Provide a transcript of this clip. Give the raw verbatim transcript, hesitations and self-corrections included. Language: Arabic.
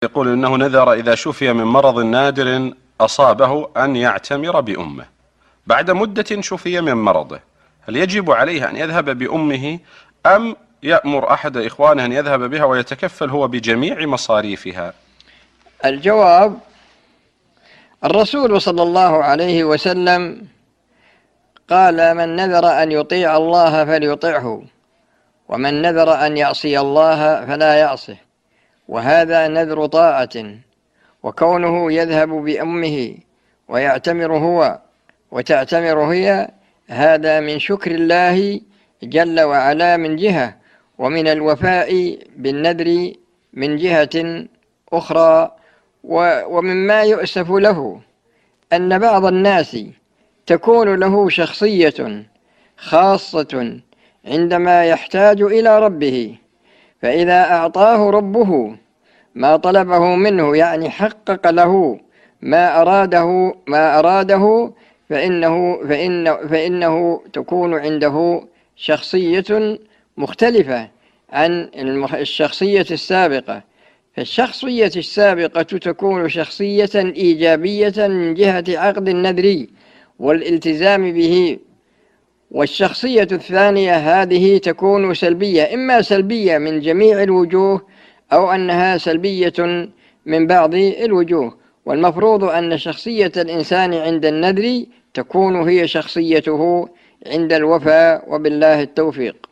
يقول إنه نذر إذا شفي من مرض نادر أصابه أن يعتمر بأمه، بعد مدة شفي من مرضه، هل يجب عليه أن يذهب بأمه أم يأمر أحد إخوانه أن يذهب بها ويتكفل هو بجميع مصاريفها؟ الجواب: الرسول صلى الله عليه وسلم قال: من نذر أن يطيع الله فليطعه، ومن نذر أن يعصي الله فلا يعصه، وهذا نذر طاعة. وكونه يذهب بأمه ويعتمر هو وتعتمر هي، هذا من شكر الله جل وعلا من جهة، ومن الوفاء بالنذر من جهة أخرى. ومما يؤسف له أن بعض الناس تكون له شخصية خاصة عندما يحتاج إلى ربه، فإذا أعطاه ربه ما طلبه منه، يعني حقق له ما أراده ما أراده فإنه, فإن فإنه تكون عنده شخصية مختلفة عن الشخصية السابقة. فالشخصية السابقة تكون شخصية إيجابية من جهة عقد النذر والالتزام به، والشخصية الثانية هذه تكون سلبية، إما سلبية من جميع الوجوه أو أنها سلبية من بعض الوجوه. والمفروض أن شخصية الإنسان عند النذر تكون هي شخصيته عند الوفاء، وبالله التوفيق.